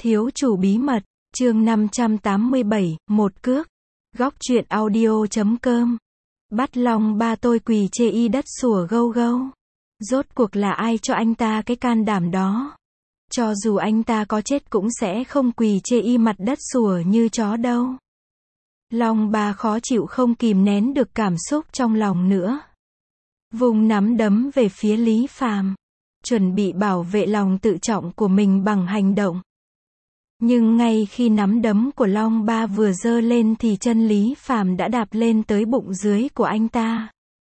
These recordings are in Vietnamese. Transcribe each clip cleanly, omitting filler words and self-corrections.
Thiếu chủ bí mật, chương 587, một cước. Góc truyện audio.com. Bắt Long Ba tôi quỳ chê y đất sủa gâu gâu. Rốt cuộc là ai cho anh ta cái can đảm đó? Cho dù anh ta có chết cũng sẽ không quỳ chê y mặt đất sủa như chó đâu. Long Ba khó chịu không kìm nén được cảm xúc trong lòng nữa. Vùng nắm đấm về phía Lý Phàm, chuẩn bị bảo vệ lòng tự trọng của mình bằng hành động. Nhưng ngay khi nắm đấm của Long Ba vừa giơ lên thì chân Lý Phàm đã đạp lên tới bụng dưới của anh ta.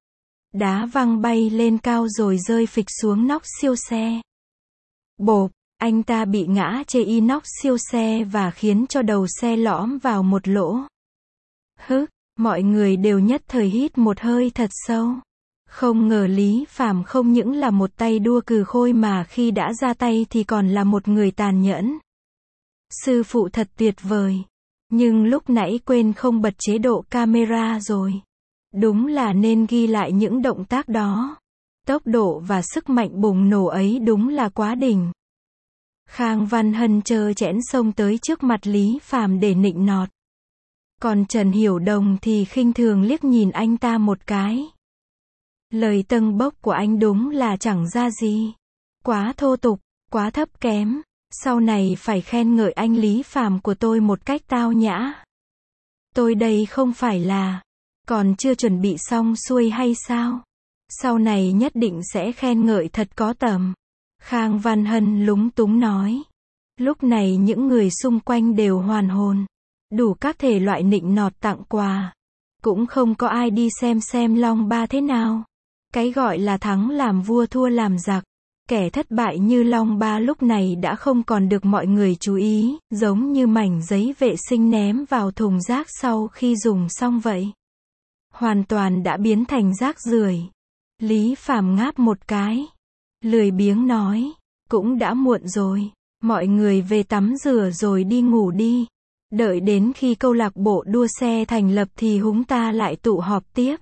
Đá văng bay lên cao rồi rơi phịch xuống nóc siêu xe. Bộp, anh ta bị ngã chê y nóc siêu xe và khiến cho đầu xe lõm vào một lỗ. Hức, mọi người đều nhất thời hít một hơi thật sâu. Không ngờ Lý Phàm không những là một tay đua cừ khôi mà khi đã ra tay thì còn là một người tàn nhẫn. Sư phụ thật tuyệt vời. Nhưng lúc nãy quên không bật chế độ camera rồi. Đúng là nên ghi lại những động tác đó. Tốc độ và sức mạnh bùng nổ ấy đúng là quá đỉnh. Khang Văn Hân trơ trẽn xông tới trước mặt Lý Phàm để nịnh nọt. Còn Trần Hiểu Đồng thì khinh thường liếc nhìn anh ta một cái. Lời tâng bốc của anh đúng là chẳng ra gì. Quá thô tục, quá thấp kém. Sau này phải khen ngợi anh Lý Phàm của tôi một cách tao nhã. Tôi đây không phải là còn chưa chuẩn bị xong xuôi hay sao? Sau này nhất định sẽ khen ngợi thật có tầm. Khang Văn Hân lúng túng nói. Lúc này những người xung quanh đều hoàn hồn. Đủ các thể loại nịnh nọt tặng quà. Cũng không có ai đi xem Long Ba thế nào. Cái gọi là thắng làm vua thua làm giặc. Kẻ thất bại như Long Ba lúc này đã không còn được mọi người chú ý, giống như mảnh giấy vệ sinh ném vào thùng rác sau khi dùng xong vậy. Hoàn toàn đã biến thành rác rưởi. Lý Phàm ngáp một cái. Lười biếng nói, cũng đã muộn rồi, mọi người về tắm rửa rồi đi ngủ đi. Đợi đến khi câu lạc bộ đua xe thành lập thì chúng ta lại tụ họp tiếp.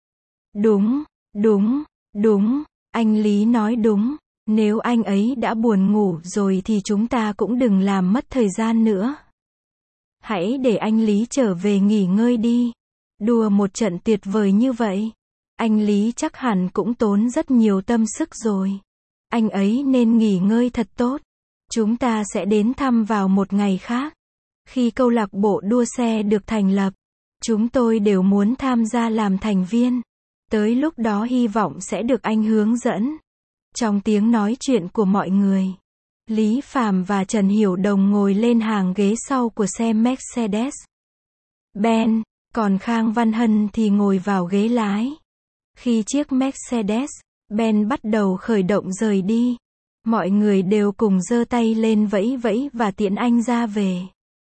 Đúng, anh Lý nói đúng. Nếu anh ấy đã buồn ngủ rồi thì chúng ta cũng đừng làm mất thời gian nữa. Hãy để anh Lý trở về nghỉ ngơi đi. Đùa một trận tuyệt vời như vậy. Anh Lý chắc hẳn cũng tốn rất nhiều tâm sức rồi. Anh ấy nên nghỉ ngơi thật tốt. Chúng ta sẽ đến thăm vào một ngày khác. Khi câu lạc bộ đua xe được thành lập, chúng tôi đều muốn tham gia làm thành viên. Tới lúc đó hy vọng sẽ được anh hướng dẫn. Trong tiếng nói chuyện của mọi người, Lý Phàm và Trần Hiểu Đồng ngồi lên hàng ghế sau của xe Mercedes-Benz, còn Khang Văn Hân thì ngồi vào ghế lái. Khi chiếc Mercedes-Benz bắt đầu khởi động rời đi, mọi người đều cùng giơ tay lên vẫy vẫy và tiễn anh ra về.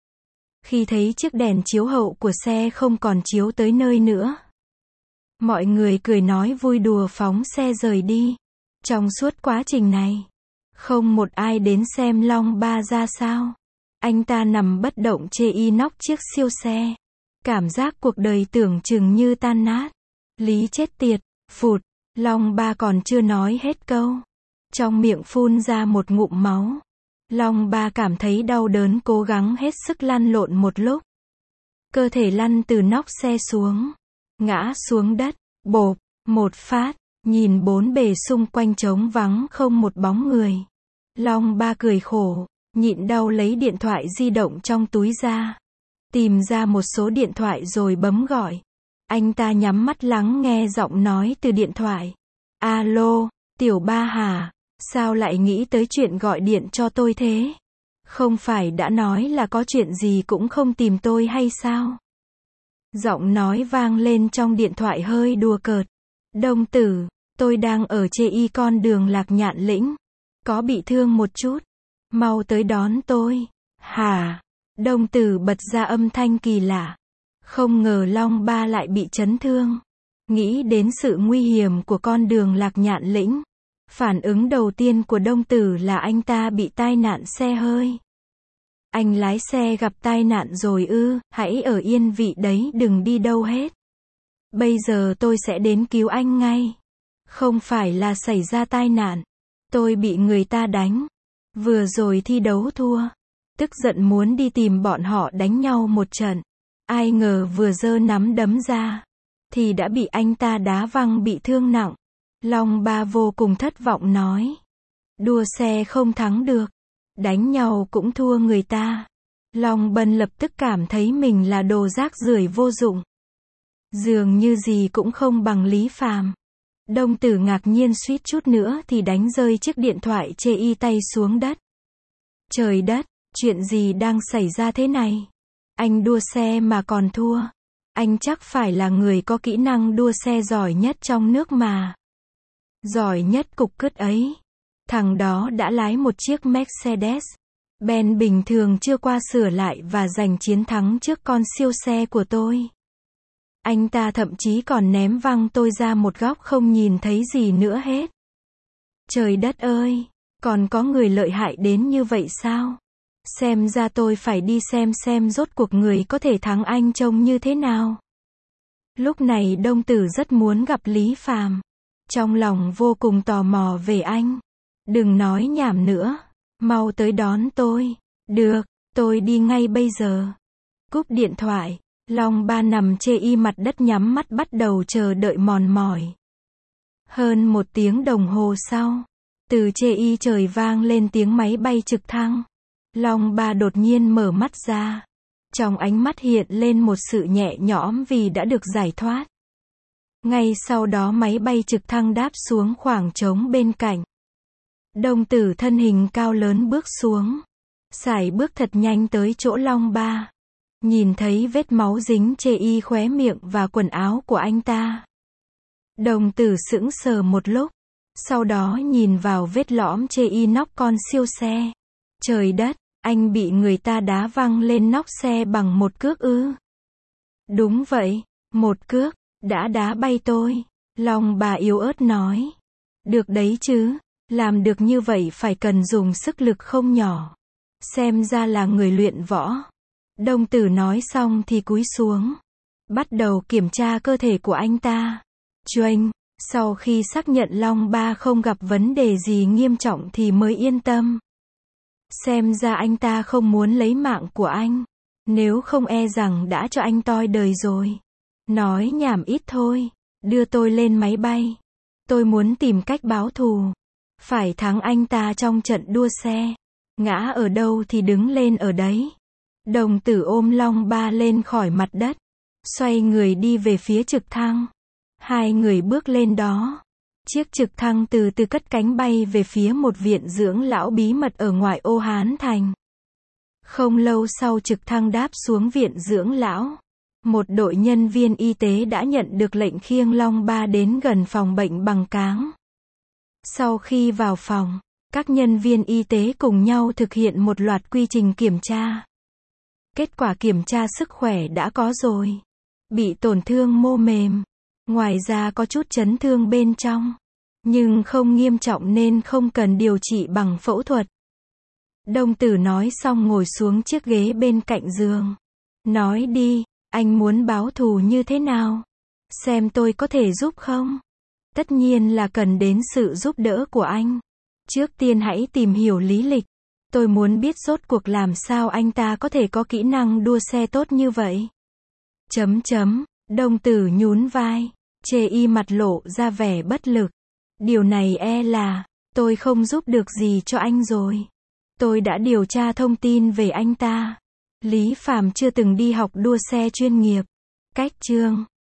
Khi thấy chiếc đèn chiếu hậu của xe không còn chiếu tới nơi nữa, mọi người cười nói vui đùa phóng xe rời đi. Trong suốt quá trình này, không một ai đến xem Long Ba ra sao. Anh ta nằm bất động chê y nóc chiếc siêu xe. Cảm giác cuộc đời tưởng chừng như tan nát. Lý chết tiệt, phụt, Long Ba còn chưa nói hết câu. Trong miệng phun ra một ngụm máu. Long Ba cảm thấy đau đớn cố gắng hết sức lăn lộn một lúc. Cơ thể lăn từ nóc xe xuống. Ngã xuống đất, bộp, một phát. Nhìn bốn bề xung quanh trống vắng không một bóng người. Long Ba cười khổ, nhịn đau lấy điện thoại di động trong túi ra. Tìm ra một số điện thoại rồi bấm gọi. Anh ta nhắm mắt lắng nghe giọng nói từ điện thoại. Alo, Tiểu Ba hả? Sao lại nghĩ tới chuyện gọi điện cho tôi thế? Không phải đã nói là có chuyện gì cũng không tìm tôi hay sao? Giọng nói vang lên trong điện thoại hơi đùa cợt. Đồng tử, tôi đang ở chê y con đường Lạc Nhạn Lĩnh. Có bị thương một chút. Mau tới đón tôi. Hả? Đồng tử bật ra âm thanh kỳ lạ. Không ngờ Long Ba lại bị chấn thương. Nghĩ đến sự nguy hiểm của con đường Lạc Nhạn Lĩnh. Phản ứng đầu tiên của đồng tử là anh ta bị tai nạn xe hơi. Anh lái xe gặp tai nạn rồi ư? Hãy ở yên vị đấy, đừng đi đâu hết. Bây giờ tôi sẽ đến cứu anh ngay. Không phải là xảy ra tai nạn. Tôi bị người ta đánh. Vừa rồi thi đấu thua. tức giận muốn đi tìm bọn họ đánh nhau một trận. Ai ngờ vừa giơ nắm đấm ra, thì đã bị anh ta đá văng bị thương nặng. Long Ba vô cùng thất vọng nói. Đua xe không thắng được, đánh nhau cũng thua người ta. Long Bân lập tức cảm thấy mình là đồ rác rưởi vô dụng. Dường như gì cũng không bằng Lý Phàm. Đông Tử ngạc nhiên suýt chút nữa thì đánh rơi chiếc điện thoại chê y tay xuống đất. Trời đất, chuyện gì đang xảy ra thế này? Anh đua xe mà còn thua. Anh chắc phải là người có kỹ năng đua xe giỏi nhất trong nước mà. Giỏi nhất cục cứt ấy. Thằng đó đã lái một chiếc Mercedes-Benz bình thường chưa qua sửa lại và giành chiến thắng trước con siêu xe của tôi. Anh ta thậm chí còn ném văng tôi ra một góc không nhìn thấy gì nữa hết. Trời đất ơi, còn có người lợi hại đến như vậy sao? Xem ra tôi phải đi xem rốt cuộc người có thể thắng anh trông như thế nào. Lúc này Đông Tử rất muốn gặp Lý Phàm. Trong lòng vô cùng tò mò về anh. Đừng nói nhảm nữa, mau tới đón tôi. Được, tôi đi ngay bây giờ. Cúp điện thoại, Long Ba nằm chê y mặt đất nhắm mắt bắt đầu chờ đợi mòn mỏi. Hơn 1 tiếng đồng hồ sau, từ chê y trời vang lên tiếng máy bay trực thăng. Long Ba đột nhiên mở mắt ra. Trong ánh mắt hiện lên một sự nhẹ nhõm vì đã được giải thoát. Ngay sau đó máy bay trực thăng đáp xuống khoảng trống bên cạnh. Đông Tử thân hình cao lớn bước xuống. Sải bước thật nhanh tới chỗ Long Ba. Nhìn thấy vết máu dính chê y khóe miệng và quần áo của anh ta. Đồng Tử sững sờ một lúc. Sau đó nhìn vào vết lõm chê y nóc con siêu xe. Trời đất, anh bị người ta đá văng lên nóc xe bằng một cước ư? Đúng vậy, một cước, đã đá bay tôi. Long Ba yếu ớt nói. Được đấy chứ, làm được như vậy phải cần dùng sức lực không nhỏ. Xem ra là người luyện võ. Đông Tử nói xong thì cúi xuống. Bắt đầu kiểm tra cơ thể của anh ta. Choanh, sau khi xác nhận Long Ba không gặp vấn đề gì nghiêm trọng thì mới yên tâm. Xem ra anh ta không muốn lấy mạng của anh. Nếu không e rằng đã cho anh toi đời rồi. Nói nhảm ít thôi. Đưa tôi lên máy bay. Tôi muốn tìm cách báo thù. Phải thắng anh ta trong trận đua xe. Ngã ở đâu thì đứng lên ở đấy. Đồng Tử ôm Long Ba lên khỏi mặt đất. Xoay người đi về phía trực thăng. Hai người bước lên đó. Chiếc trực thăng từ từ cất cánh bay về phía một viện dưỡng lão bí mật ở ngoại ô Hán Thành. Không lâu sau trực thăng đáp xuống viện dưỡng lão. Một đội nhân viên y tế đã nhận được lệnh khiêng Long Ba đến gần phòng bệnh bằng cáng. Sau khi vào phòng, các nhân viên y tế cùng nhau thực hiện một loạt quy trình kiểm tra. Kết quả kiểm tra sức khỏe đã có rồi. Bị tổn thương mô mềm. Ngoài ra có chút chấn thương bên trong. Nhưng không nghiêm trọng nên không cần điều trị bằng phẫu thuật. Đông Tử nói xong ngồi xuống chiếc ghế bên cạnh giường. Nói đi, anh muốn báo thù như thế nào? Xem tôi có thể giúp không? Tất nhiên là cần đến sự giúp đỡ của anh. Trước tiên hãy tìm hiểu lý lịch. Tôi muốn biết rốt cuộc làm sao anh ta có thể có kỹ năng đua xe tốt như vậy. Đông Tử nhún vai. Chê y mặt lộ ra vẻ bất lực. Điều này e là, tôi không giúp được gì cho anh rồi. Tôi đã điều tra thông tin về anh ta. Lý Phàm chưa từng đi học đua xe chuyên nghiệp. Cách chương